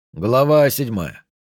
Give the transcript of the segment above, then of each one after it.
Глава 7.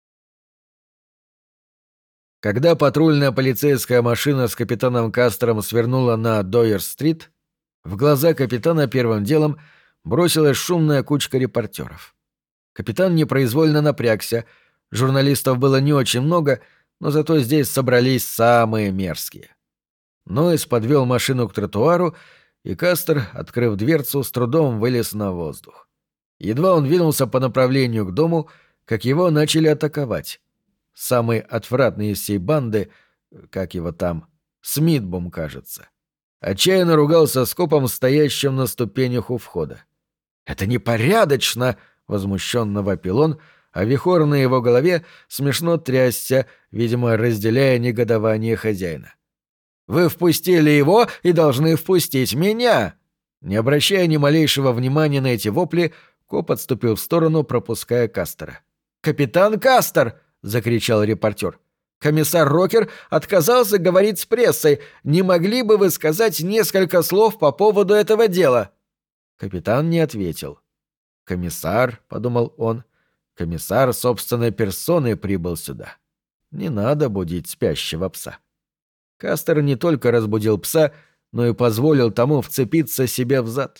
Когда патрульная полицейская машина с капитаном Кастером свернула на Дойер-стрит, в глаза капитана первым делом бросилась шумная кучка репортеров. Капитан непроизвольно напрягся, журналистов было не очень много, но зато здесь собрались самые мерзкие. Нойс подвел машину к тротуару, и Кастер, открыв дверцу, с трудом вылез на воздух. Едва он двинулся по направлению к дому, как его начали атаковать. Самый отвратный из всей банды, как его там, Смитбум, кажется, отчаянно ругался с копом, стоящим на ступенях у входа. «Это непорядочно!» — возмущенно вопил он, а вихор на его голове смешно трясся, видимо, разделяя негодование хозяина. «Вы впустили его и должны впустить меня!» Не обращая ни малейшего внимания на эти вопли, коп отступил в сторону, пропуская Кастера. «Капитан Кастер!» — закричал репортер. «Комиссар Рокер отказался говорить с прессой. Не могли бы вы сказать несколько слов по поводу этого дела?» Капитан не ответил. «Комиссар», — подумал он, — «комиссар собственной персоной прибыл сюда. Не надо будить спящего пса». Кастер не только разбудил пса, но и позволил тому вцепиться себе в зад.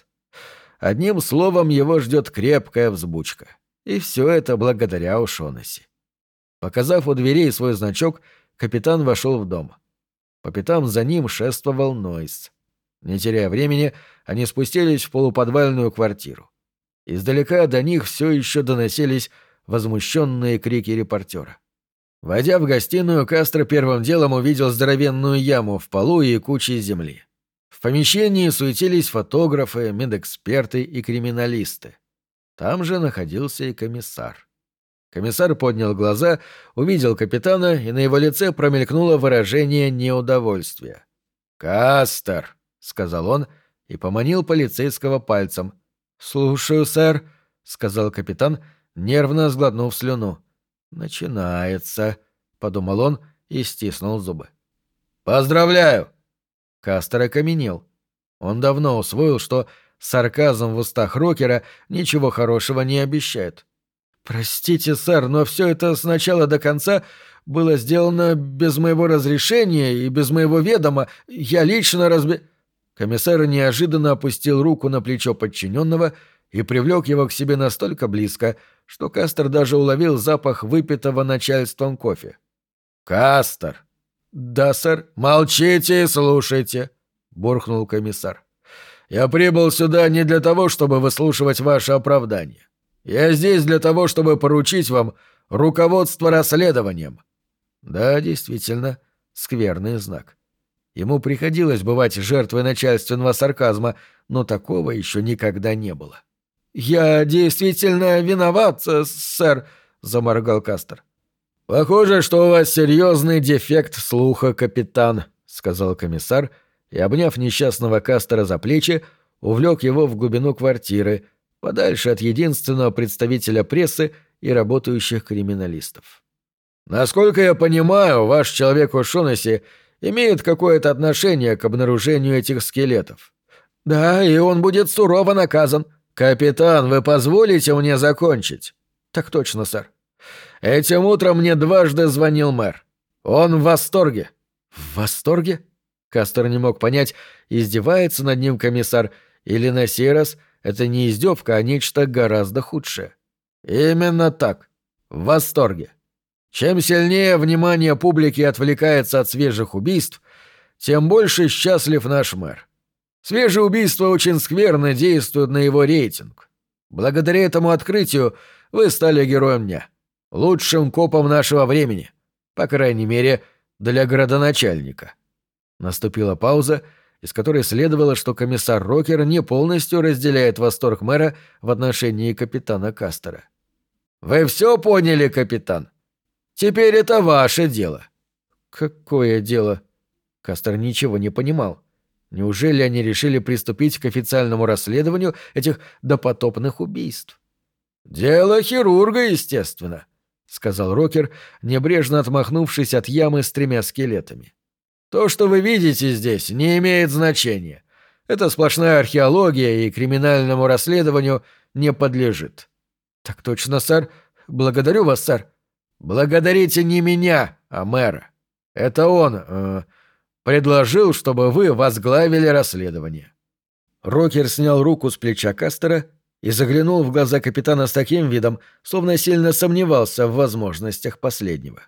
Одним словом, его ждет крепкая взбучка. И все это благодаря О'Шоннесси. Показав у дверей свой значок, капитан вошел в дом. По пятам за ним шествовал Нойс. Не теряя времени, они спустились в полуподвальную квартиру. Издалека до них все еще доносились возмущенные крики репортера. Войдя в гостиную, Кастер первым делом увидел здоровенную яму в полу и кучу земли. В помещении суетились фотографы, медэксперты и криминалисты. Там же находился и комиссар. Комиссар поднял глаза, увидел капитана, и на его лице промелькнуло выражение неудовольствия. «Кастер», — сказал он и поманил полицейского пальцем. «Слушаю, сэр», — сказал капитан, нервно сглотнув слюну. «Начинается», — подумал он и стиснул зубы. «Поздравляю!» Кастер окаменел. Он давно усвоил, что сарказм в устах Рокера ничего хорошего не обещает. «Простите, сэр, но все это с начала до конца было сделано без моего разрешения и без моего ведома. Я лично Комиссар неожиданно опустил руку на плечо подчиненного и привлек его к себе настолько близко, что Кастер даже уловил запах выпитого начальством кофе. «Кастер!» «Да, сэр». «Молчите и слушайте», — буркнул комиссар. «Я прибыл сюда не для того, чтобы выслушивать ваши оправдания. Я здесь для того, чтобы поручить вам руководство расследованием». Да, действительно, скверный знак. Ему приходилось бывать жертвой начальственного сарказма, но такого еще никогда не было. «Я действительно виноват, сэр», — заморгал Кастер. «Похоже, что у вас серьезный дефект слуха, капитан», — сказал комиссар, и, обняв несчастного Кастера за плечи, увлек его в глубину квартиры, подальше от единственного представителя прессы и работающих криминалистов. «Насколько я понимаю, ваш человек О'Шоннесси имеет какое-то отношение к обнаружению этих скелетов». «Да, и он будет сурово наказан». «Капитан, вы позволите мне закончить?» «Так точно, сэр». «Этим утром мне дважды звонил мэр. Он в восторге». «В восторге?» Кастер не мог понять, издевается над ним комиссар, или на сей раз это не издевка, а нечто гораздо худшее. «Именно так. В восторге. Чем сильнее внимание публики отвлекается от свежих убийств, тем больше счастлив наш мэр. Свежие убийства очень скверно действуют на его рейтинг. Благодаря этому открытию вы стали героем дня. Лучшим копом нашего времени. По крайней мере, для градоначальника». Наступила пауза, из которой следовало, что комиссар Рокер не полностью разделяет восторг мэра в отношении капитана Кастера. «Вы все поняли, капитан? Теперь это ваше дело». «Какое дело?» Кастер ничего не понимал. Неужели они решили приступить к официальному расследованию этих допотопных убийств? «Дело хирурга, естественно», — сказал Рокер, небрежно отмахнувшись от ямы с 3 скелетами. «То, что вы видите здесь, не имеет значения. Это сплошная археология и криминальному расследованию не подлежит». «Так точно, сэр. Благодарю вас, сэр». «Благодарите не меня, а мэра. Это он предложил, чтобы вы возглавили расследование». Рокер снял руку с плеча Кастера и заглянул в глаза капитана с таким видом, словно сильно сомневался в возможностях последнего.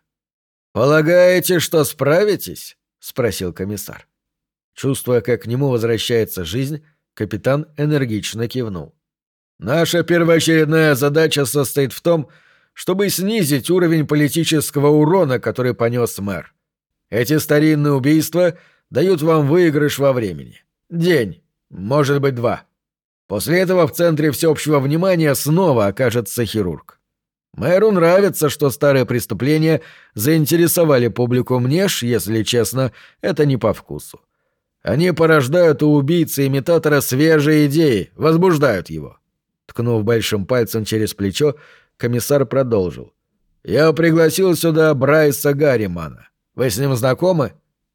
«Полагаете, что справитесь?» — спросил комиссар. Чувствуя, как к нему возвращается жизнь, капитан энергично кивнул. «Наша первоочередная задача состоит в том, чтобы снизить уровень политического урона, который понес мэр. Эти старинные убийства дают вам выигрыш во времени. День, может быть, 2. После этого в центре всеобщего внимания снова окажется хирург. Мэру нравится, что старые преступления заинтересовали публику. Мне ж, если честно, это не по вкусу. Они порождают у убийцы-имитатора свежие идеи, возбуждают его». Ткнув большим пальцем через плечо, комиссар продолжил. «Я пригласил сюда Брайса Гарримана. Вы с ним знакомы?»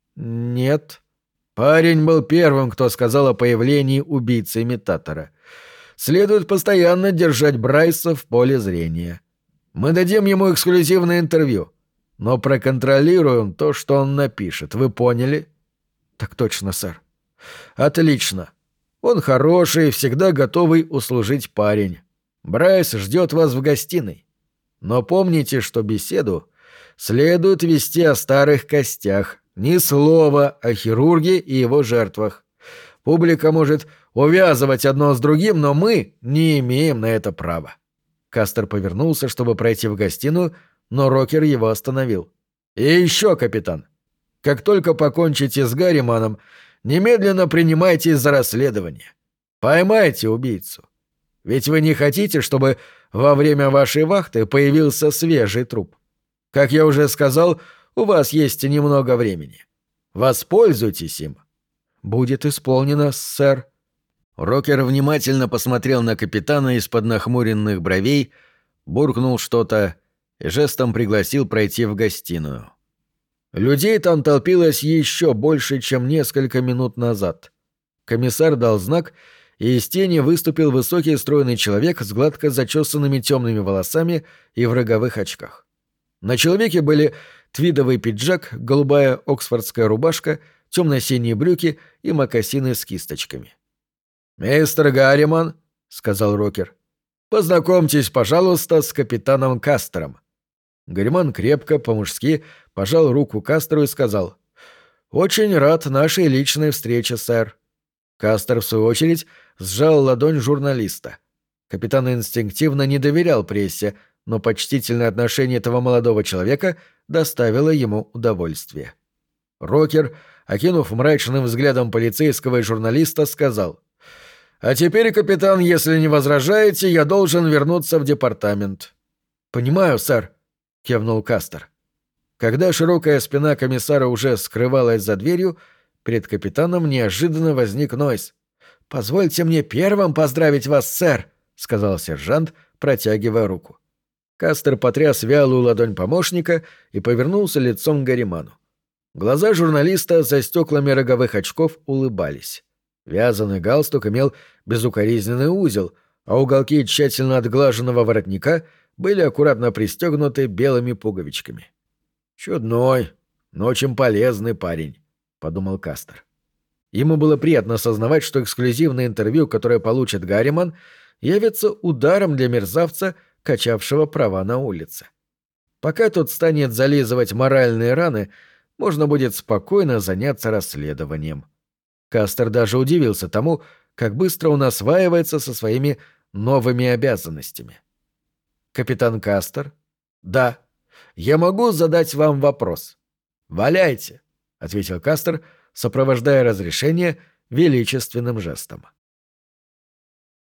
«Нет». Парень был первым, кто сказал о появлении убийцы-имитатора. Следует постоянно держать Брайса в поле зрения. Мы дадим ему эксклюзивное интервью, но проконтролируем то, что он напишет. Вы поняли?» «Так точно, сэр». «Отлично. Он хороший, всегда готовый услужить парень. Брайс ждет вас в гостиной. Но помните, что беседу следует вести о старых костях, ни слова о хирурге и его жертвах. Публика может увязывать одно с другим, но мы не имеем на это права». Кастер повернулся, чтобы пройти в гостиную, но Рокер его остановил. «И еще, капитан, как только покончите с Гарриманом, немедленно принимайтесь за расследование. Поймайте убийцу. Ведь вы не хотите, чтобы во время вашей вахты появился свежий труп. Как я уже сказал, у вас есть немного времени. Воспользуйтесь им». «Будет исполнено, сэр». Рокер внимательно посмотрел на капитана из-под нахмуренных бровей, буркнул что-то и жестом пригласил пройти в гостиную. Людей там толпилось еще больше, чем несколько минут назад. Комиссар дал знак, и из тени выступил высокий стройный человек с гладко зачесанными темными волосами и в роговых очках. На человеке были твидовый пиджак, голубая оксфордская рубашка, темно-синие брюки и мокасины с кисточками. «Мистер Гарриман», — сказал Рокер, — «познакомьтесь, пожалуйста, с капитаном Кастером». Гарриман крепко, по-мужски, пожал руку Кастеру и сказал: «Очень рад нашей личной встрече, сэр». Кастер, в свою очередь, сжал ладонь журналиста. Капитан инстинктивно не доверял прессе, но почтительное отношение этого молодого человека доставило ему удовольствие. Рокер, окинув мрачным взглядом полицейского и журналиста, сказал: «А теперь, капитан, если не возражаете, я должен вернуться в департамент». «Понимаю, сэр», — кивнул Кастер. Когда широкая спина комиссара уже скрывалась за дверью, перед капитаном неожиданно возник Нойс. «Позвольте мне первым поздравить вас, сэр», — сказал сержант, протягивая руку. Кастер потряс вялую ладонь помощника и повернулся лицом к Гарриману. Глаза журналиста за стеклами роговых очков улыбались. Вязаный галстук имел безукоризненный узел, а уголки тщательно отглаженного воротника были аккуратно пристегнуты белыми пуговичками. «Чудной, но очень полезный парень», — подумал Кастер. Ему было приятно осознавать, что эксклюзивное интервью, которое получит Гарриман, явится ударом для мерзавца, качавшего права на улице. Пока тот станет зализывать моральные раны, можно будет спокойно заняться расследованием. Кастер даже удивился тому, как быстро он осваивается со своими новыми обязанностями. «Капитан Кастер?» «Да. Я могу задать вам вопрос?» «Валяйте», — ответил Кастер, сопровождая разрешение величественным жестом.